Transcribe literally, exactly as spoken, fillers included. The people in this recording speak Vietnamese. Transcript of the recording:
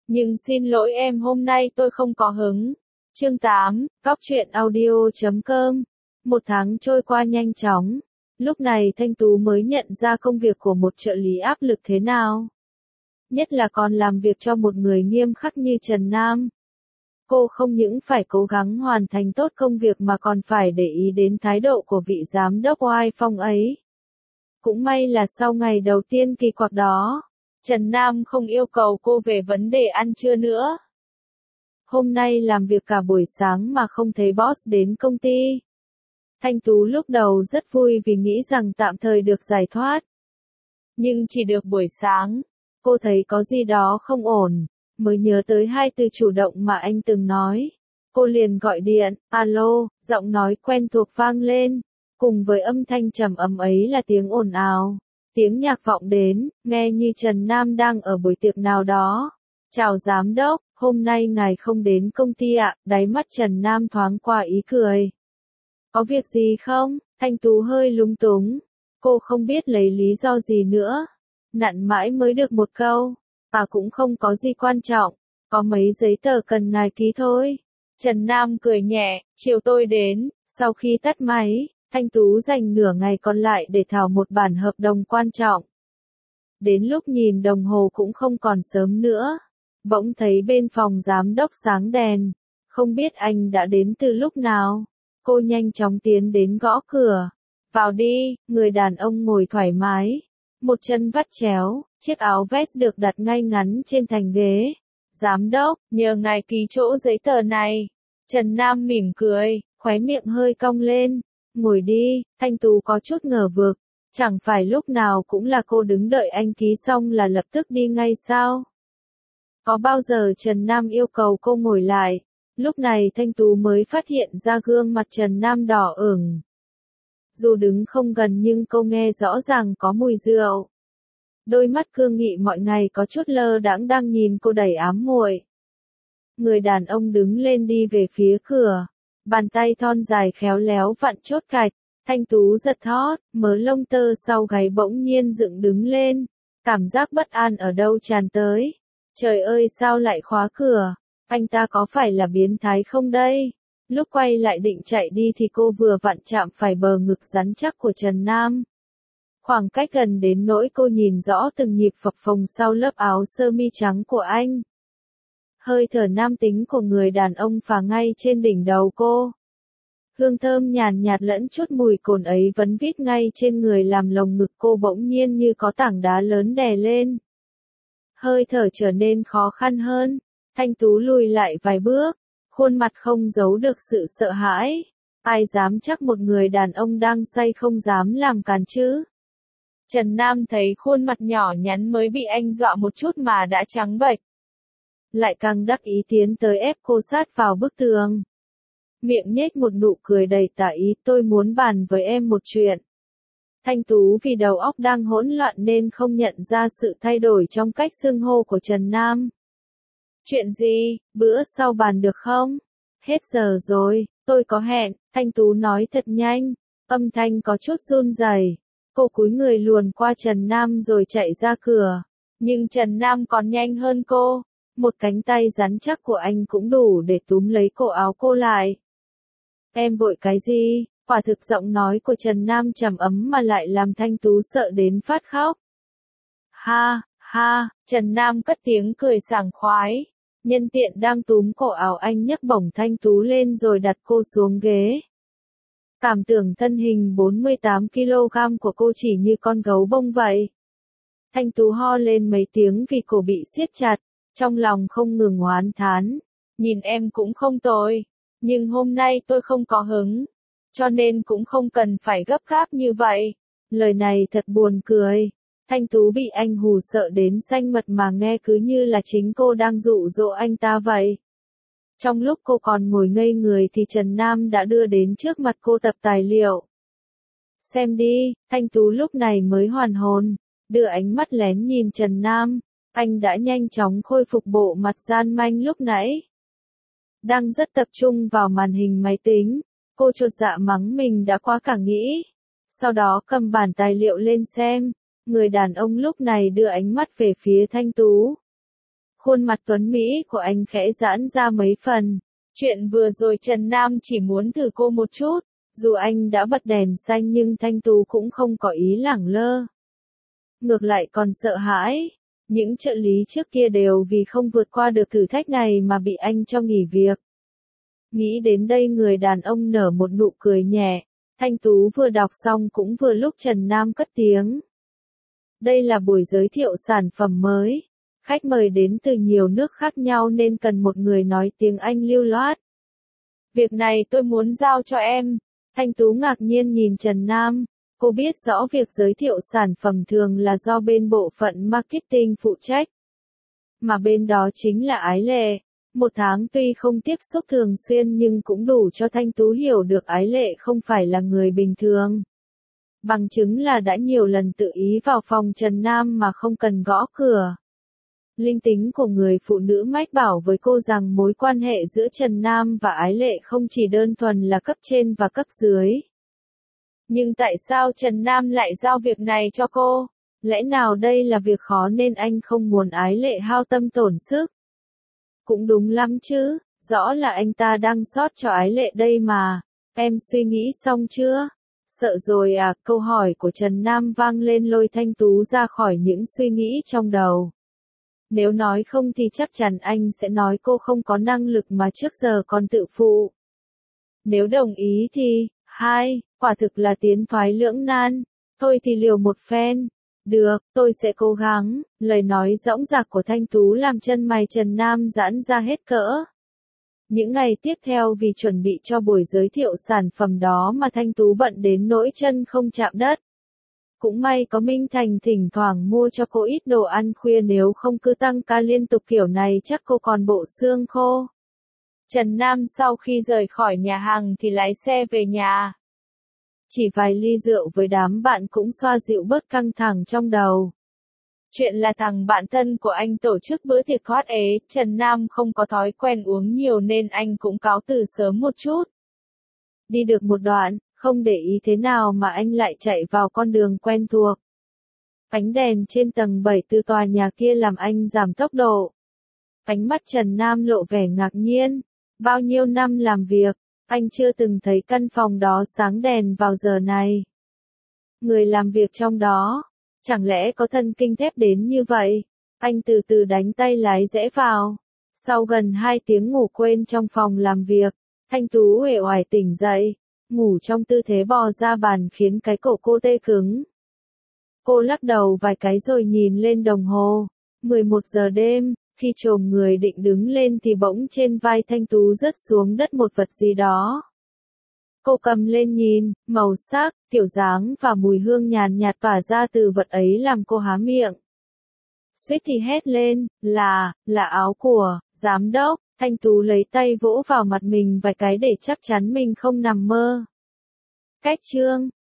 Nhưng xin lỗi em hôm nay tôi không có hứng. Chương tám, Cóc truyện audio chấm com. Một tháng trôi qua nhanh chóng. Lúc này Thanh Tú mới nhận ra công việc của một trợ lý áp lực thế nào. Nhất là còn làm việc cho một người nghiêm khắc như Trần Nam. Cô không những phải cố gắng hoàn thành tốt công việc mà còn phải để ý đến thái độ của vị giám đốc oai phong ấy. Cũng may là sau ngày đầu tiên kỳ quặc đó, Trần Nam không yêu cầu cô về vấn đề ăn trưa nữa. Hôm nay làm việc cả buổi sáng mà không thấy boss đến công ty. Thanh Tú lúc đầu rất vui vì nghĩ rằng tạm thời được giải thoát. Nhưng chỉ được buổi sáng, cô thấy có gì đó không ổn, mới nhớ tới hai từ chủ động mà anh từng nói. Cô liền gọi điện, alo, giọng nói quen thuộc vang lên, cùng với âm thanh trầm ấm ấy là tiếng ồn ào. Tiếng nhạc vọng đến, nghe như Trần Nam đang ở buổi tiệc nào đó. Chào giám đốc, hôm nay ngài không đến công ty ạ, đáy mắt Trần Nam thoáng qua ý cười. Có việc gì không? Thanh Tú hơi lúng túng. Cô không biết lấy lý do gì nữa. Nặn mãi mới được một câu. À cũng không có gì quan trọng. Có mấy giấy tờ cần ngài ký thôi. Trần Nam cười nhẹ, chiều tôi đến. Sau khi tắt máy, Thanh Tú dành nửa ngày còn lại để thảo một bản hợp đồng quan trọng. Đến lúc nhìn đồng hồ cũng không còn sớm nữa. Bỗng thấy bên phòng giám đốc sáng đèn. Không biết anh đã đến từ lúc nào. Cô nhanh chóng tiến đến gõ cửa. Vào đi, người đàn ông ngồi thoải mái. Một chân vắt chéo, chiếc áo vest được đặt ngay ngắn trên thành ghế. Giám đốc, nhờ ngài ký chỗ giấy tờ này. Trần Nam mỉm cười, khóe miệng hơi cong lên. Ngồi đi, Thanh Tú có chút ngờ vực. Chẳng phải lúc nào cũng là cô đứng đợi anh ký xong là lập tức đi ngay sao? Có bao giờ Trần Nam yêu cầu cô ngồi lại? Lúc này Thanh Tú mới phát hiện ra gương mặt Trần Nam đỏ ửng. Dù đứng không gần nhưng cô nghe rõ ràng có mùi rượu. Đôi mắt cương nghị mọi ngày có chút lơ đãng đang nhìn cô đầy ám muội. Người đàn ông đứng lên đi về phía cửa. Bàn tay thon dài khéo léo vặn chốt cạch. Thanh Tú giật thót, mớ lông tơ sau gáy bỗng nhiên dựng đứng lên. Cảm giác bất an ở đâu tràn tới. Trời ơi sao lại khóa cửa? Anh ta có phải là biến thái không đây? Lúc quay lại định chạy đi thì cô vừa vặn chạm phải bờ ngực rắn chắc của Trần Nam. Khoảng cách gần đến nỗi cô nhìn rõ từng nhịp phập phồng sau lớp áo sơ mi trắng của anh. Hơi thở nam tính của người đàn ông phả ngay trên đỉnh đầu cô. Hương thơm nhàn nhạt lẫn chút mùi cồn ấy vấn vít ngay trên người làm lồng ngực cô bỗng nhiên như có tảng đá lớn đè lên. Hơi thở trở nên khó khăn hơn. Thanh Tú lùi lại vài bước, khuôn mặt không giấu được sự sợ hãi. Ai dám chắc một người đàn ông đang say không dám làm càn chứ? Trần Nam thấy khuôn mặt nhỏ nhắn mới bị anh dọa một chút mà đã trắng bệch. Lại càng đắc ý tiến tới ép cô sát vào bức tường. Miệng nhếch một nụ cười đầy tà ý, tôi muốn bàn với em một chuyện. Thanh Tú vì đầu óc đang hỗn loạn nên không nhận ra sự thay đổi trong cách xưng hô của Trần Nam. Chuyện gì, bữa sau bàn được không? Hết giờ rồi, tôi có hẹn, Thanh Tú nói thật nhanh, âm thanh có chút run rẩy. Cô cúi người luồn qua Trần Nam rồi chạy ra cửa. Nhưng Trần Nam còn nhanh hơn cô. Một cánh tay rắn chắc của anh cũng đủ để túm lấy cổ áo cô lại. Em vội cái gì? Quả thực giọng nói của Trần Nam trầm ấm mà lại làm Thanh Tú sợ đến phát khóc. Ha, ha, Trần Nam cất tiếng cười sảng khoái. Nhân tiện đang túm cổ áo anh nhấc bổng Thanh Tú lên rồi đặt cô xuống ghế. Cảm tưởng thân hình bốn mươi tám ki lô gam của cô chỉ như con gấu bông vậy. Thanh Tú ho lên mấy tiếng vì cổ bị siết chặt, trong lòng không ngừng oán thán. Nhìn em cũng không tồi, nhưng hôm nay tôi không có hứng, cho nên cũng không cần phải gấp gáp như vậy. Lời này thật buồn cười. Thanh Tú bị anh hù sợ đến xanh mật mà nghe cứ như là chính cô đang dụ dỗ anh ta vậy. Trong lúc cô còn ngồi ngây người thì Trần Nam đã đưa đến trước mặt cô tập tài liệu. Xem đi, Thanh Tú lúc này mới hoàn hồn, đưa ánh mắt lén nhìn Trần Nam. Anh đã nhanh chóng khôi phục bộ mặt gian manh lúc nãy. Đang rất tập trung vào màn hình máy tính, cô chột dạ mắng mình đã quá cả nghĩ. Sau đó cầm bản tài liệu lên xem. Người đàn ông lúc này đưa ánh mắt về phía Thanh Tú. Khuôn mặt tuấn Mỹ của anh khẽ giãn ra mấy phần. Chuyện vừa rồi Trần Nam chỉ muốn thử cô một chút. Dù anh đã bật đèn xanh nhưng Thanh Tú cũng không có ý lẳng lơ. Ngược lại còn sợ hãi. Những trợ lý trước kia đều vì không vượt qua được thử thách này mà bị anh cho nghỉ việc. Nghĩ đến đây người đàn ông nở một nụ cười nhẹ. Thanh Tú vừa đọc xong cũng vừa lúc Trần Nam cất tiếng. Đây là buổi giới thiệu sản phẩm mới. Khách mời đến từ nhiều nước khác nhau nên cần một người nói tiếng Anh lưu loát. Việc này tôi muốn giao cho em. Thanh Tú ngạc nhiên nhìn Trần Nam. Cô biết rõ việc giới thiệu sản phẩm thường là do bên bộ phận marketing phụ trách. Mà bên đó chính là Ái Lệ. Một tháng tuy không tiếp xúc thường xuyên nhưng cũng đủ cho Thanh Tú hiểu được Ái Lệ không phải là người bình thường. Bằng chứng là đã nhiều lần tự ý vào phòng Trần Nam mà không cần gõ cửa. Linh tính của người phụ nữ mách bảo với cô rằng mối quan hệ giữa Trần Nam và Ái Lệ không chỉ đơn thuần là cấp trên và cấp dưới. Nhưng tại sao Trần Nam lại giao việc này cho cô? Lẽ nào đây là việc khó nên anh không muốn Ái Lệ hao tâm tổn sức? Cũng đúng lắm chứ, rõ là anh ta đang sót cho Ái Lệ đây mà. Em suy nghĩ xong chưa? Sợ rồi à? Câu hỏi của Trần Nam vang lên lôi Thanh Tú ra khỏi những suy nghĩ trong đầu. Nếu nói không thì chắc chắn anh sẽ nói cô không có năng lực mà trước giờ còn tự phụ. Nếu đồng ý thì, hai, quả thực là tiến thoái lưỡng nan. Thôi thì liều một phen. Được, tôi sẽ cố gắng. Lời nói dõng dạc của Thanh Tú làm chân mày Trần Nam giãn ra hết cỡ. Những ngày tiếp theo vì chuẩn bị cho buổi giới thiệu sản phẩm đó mà Thanh Tú bận đến nỗi chân không chạm đất. Cũng may có Minh Thành thỉnh thoảng mua cho cô ít đồ ăn khuya, nếu không cứ tăng ca liên tục kiểu này chắc cô còn bộ xương khô. Trần Nam sau khi rời khỏi nhà hàng thì lái xe về nhà. Chỉ vài ly rượu với đám bạn cũng xoa dịu bớt căng thẳng trong đầu. Chuyện là thằng bạn thân của anh tổ chức bữa tiệc hot ế, Trần Nam không có thói quen uống nhiều nên anh cũng cáo từ sớm một chút. Đi được một đoạn, không để ý thế nào mà anh lại chạy vào con đường quen thuộc. Ánh đèn trên tầng bảy từ tòa nhà kia làm anh giảm tốc độ. Ánh mắt Trần Nam lộ vẻ ngạc nhiên. Bao nhiêu năm làm việc, anh chưa từng thấy căn phòng đó sáng đèn vào giờ này. Người làm việc trong đó, chẳng lẽ có thân kinh thép đến như vậy? Anh từ từ đánh tay lái rẽ vào. Sau gần hai tiếng ngủ quên trong phòng làm việc, Thanh Tú uể oải tỉnh dậy, ngủ trong tư thế bò ra bàn khiến cái cổ cô tê cứng. Cô lắc đầu vài cái rồi nhìn lên đồng hồ. mười một giờ đêm, khi chồm người định đứng lên thì bỗng trên vai Thanh Tú rớt xuống đất một vật gì đó. Cô cầm lên nhìn, màu sắc, kiểu dáng và mùi hương nhàn nhạt tỏa ra từ vật ấy làm cô há miệng. Suýt thì hét lên, là, là áo của, giám đốc. Thanh Tú lấy tay vỗ vào mặt mình vài cái để chắc chắn mình không nằm mơ. Cách chương